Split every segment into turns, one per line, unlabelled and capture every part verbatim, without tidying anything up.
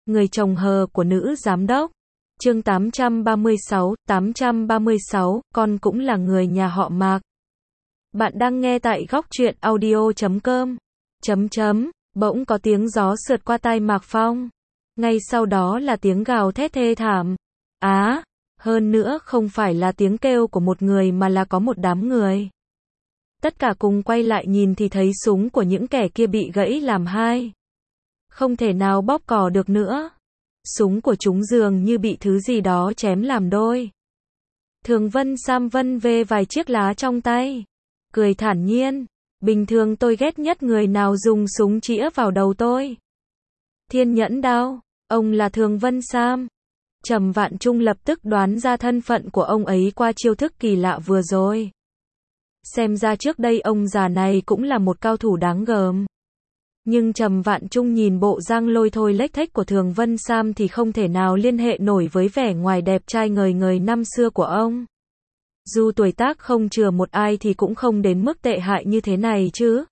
Người chồng hờ của nữ giám đốc. Chương tám trăm ba mươi sáu, tám trăm ba mươi sáu, con cũng là người nhà họ Mạc. Bạn đang nghe tại góc truyện audio chấm com. Chấm chấm, bỗng có tiếng gió sượt qua tai Mạc Phong. Ngay sau đó là tiếng gào thét thê thảm. Á, hơn nữa không phải là tiếng kêu của một người mà là có một đám người. Tất cả cùng quay lại nhìn thì thấy súng của những kẻ kia bị gãy làm hai. Không thể nào bóp cò được nữa. Súng của chúng dường như bị thứ gì đó chém làm đôi. Thường Vân Sam vân vê vài chiếc lá trong tay. Cười thản nhiên. Bình thường tôi ghét nhất người nào dùng súng chĩa vào đầu tôi. Thiên nhẫn đao. Ông là Thường Vân Sam. Trầm Vạn Trung lập tức đoán ra thân phận của ông ấy qua chiêu thức kỳ lạ vừa rồi. Xem ra trước đây ông già này cũng là một cao thủ đáng gờm. Nhưng Trầm Vạn Trung nhìn bộ dạng lôi thôi lếch thếch của Thường Vân Sam thì không thể nào liên hệ nổi với vẻ ngoài đẹp trai ngời ngời năm xưa của ông. Dù tuổi tác không chừa một ai thì cũng không đến mức tệ hại như thế này chứ.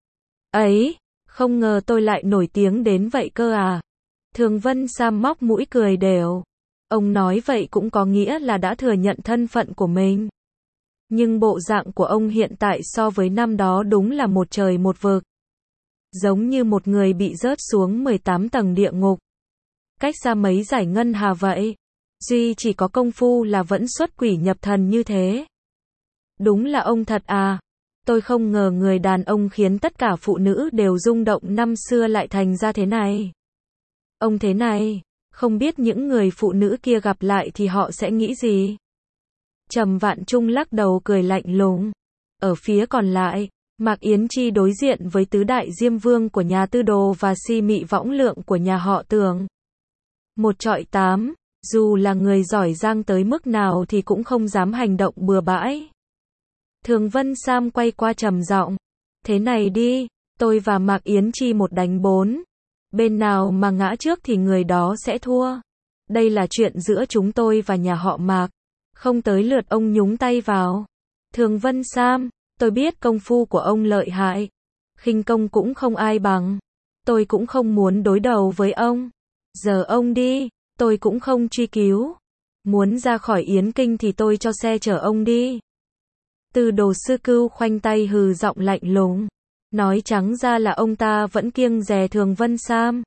Ấy, không ngờ tôi lại nổi tiếng đến vậy cơ à. Thường Vân Sam móc mũi cười đều. Ông nói vậy cũng có nghĩa là đã thừa nhận thân phận của mình. Nhưng bộ dạng của ông hiện tại so với năm đó đúng là một trời một vực. Giống như một người bị rớt xuống mười tám tầng địa ngục. Cách xa mấy giải ngân hà vậy. Duy chỉ có công phu là vẫn xuất quỷ nhập thần như thế. Đúng là ông thật à. Tôi không ngờ người đàn ông khiến tất cả phụ nữ đều rung động năm xưa lại thành ra thế này. Ông thế này, không biết những người phụ nữ kia gặp lại thì họ sẽ nghĩ gì? Trầm Vạn Trung lắc đầu cười lạnh lùng. Ở phía còn lại, Mạc Yến Chi đối diện với tứ đại diêm vương của nhà Tư Đồ và si mị võng lượng của nhà họ Tường. Một trọi tám, dù là người giỏi giang tới mức nào thì cũng không dám hành động bừa bãi. Thường Vân Sam quay qua trầm giọng. Thế này đi, tôi và Mạc Yến Chi một đánh bốn. Bên nào mà ngã trước thì người đó sẽ thua. Đây là chuyện giữa chúng tôi và nhà họ Mạc. Không tới lượt ông nhúng tay vào. Thường Vân Sam, tôi biết công phu của ông lợi hại. Khinh công cũng không ai bằng. Tôi cũng không muốn đối đầu với ông. Giờ ông đi, tôi cũng không truy cứu. Muốn ra khỏi Yến Kinh thì tôi cho xe chở ông đi. Tư Đồ Sư Cưu khoanh tay hừ giọng lạnh lùng. Nói trắng ra là ông ta vẫn kiêng dè Thường Vân Sam.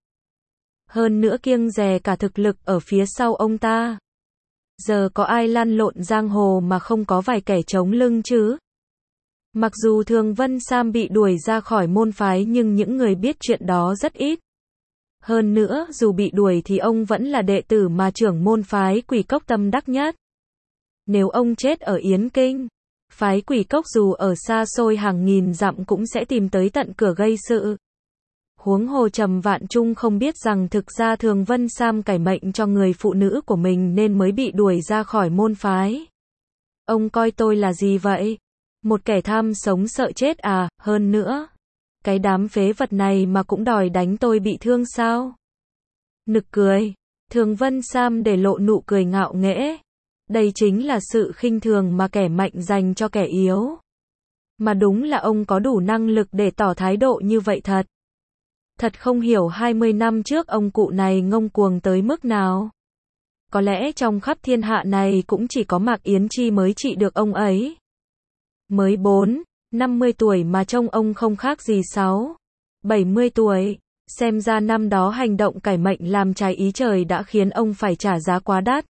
Hơn nữa kiêng dè cả thực lực ở phía sau ông ta. Giờ có ai lăn lộn giang hồ mà không có vài kẻ chống lưng chứ? Mặc dù Thường Vân Sam bị đuổi ra khỏi môn phái nhưng những người biết chuyện đó rất ít. Hơn nữa, dù bị đuổi thì ông vẫn là đệ tử mà trưởng môn phái Quỷ Cốc tâm đắc nhất. Nếu ông chết ở Yến Kinh, phái Quỷ Cốc dù ở xa xôi hàng nghìn dặm cũng sẽ tìm tới tận cửa gây sự. Huống hồ Trầm Vạn Trung không biết rằng thực ra Thường Vân Sam cải mệnh cho người phụ nữ của mình nên mới bị đuổi ra khỏi môn phái. Ông coi tôi là gì vậy? Một kẻ tham sống sợ chết à? Hơn nữa, cái đám phế vật này mà cũng đòi đánh tôi bị thương sao? Nực cười. Thường Vân Sam để lộ nụ cười ngạo nghễ. Đây chính là sự khinh thường mà kẻ mạnh dành cho kẻ yếu. Mà đúng là ông có đủ năng lực để tỏ thái độ như vậy thật. Thật không hiểu hai mươi năm trước ông cụ này ngông cuồng tới mức nào. Có lẽ trong khắp thiên hạ này cũng chỉ có Mạc Yến Chi mới trị được ông ấy. Mới bốn, năm mươi tuổi mà trông ông không khác gì sáu, bảy mươi tuổi. Xem ra năm đó hành động cải mệnh làm trái ý trời đã khiến ông phải trả giá quá đắt.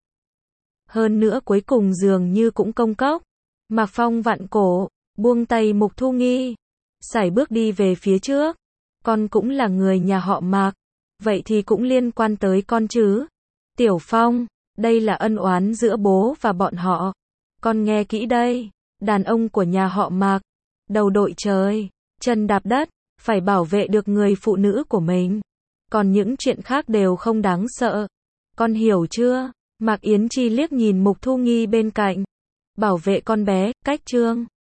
Hơn nữa cuối cùng dường như cũng công cốc. Mạc Phong vặn cổ, buông tay Mục Thu Nghi. Sải bước đi về phía trước. Con cũng là người nhà họ Mạc. Vậy thì cũng liên quan tới con chứ. Tiểu Phong, đây là ân oán giữa bố và bọn họ. Con nghe kỹ đây. Đàn ông của nhà họ Mạc. Đầu đội trời, chân đạp đất. Phải bảo vệ được người phụ nữ của mình. Còn những chuyện khác đều không đáng sợ. Con hiểu chưa? Mạc Yến Chi liếc nhìn Mục Thu Nghi bên cạnh. Bảo vệ con bé, cách chương.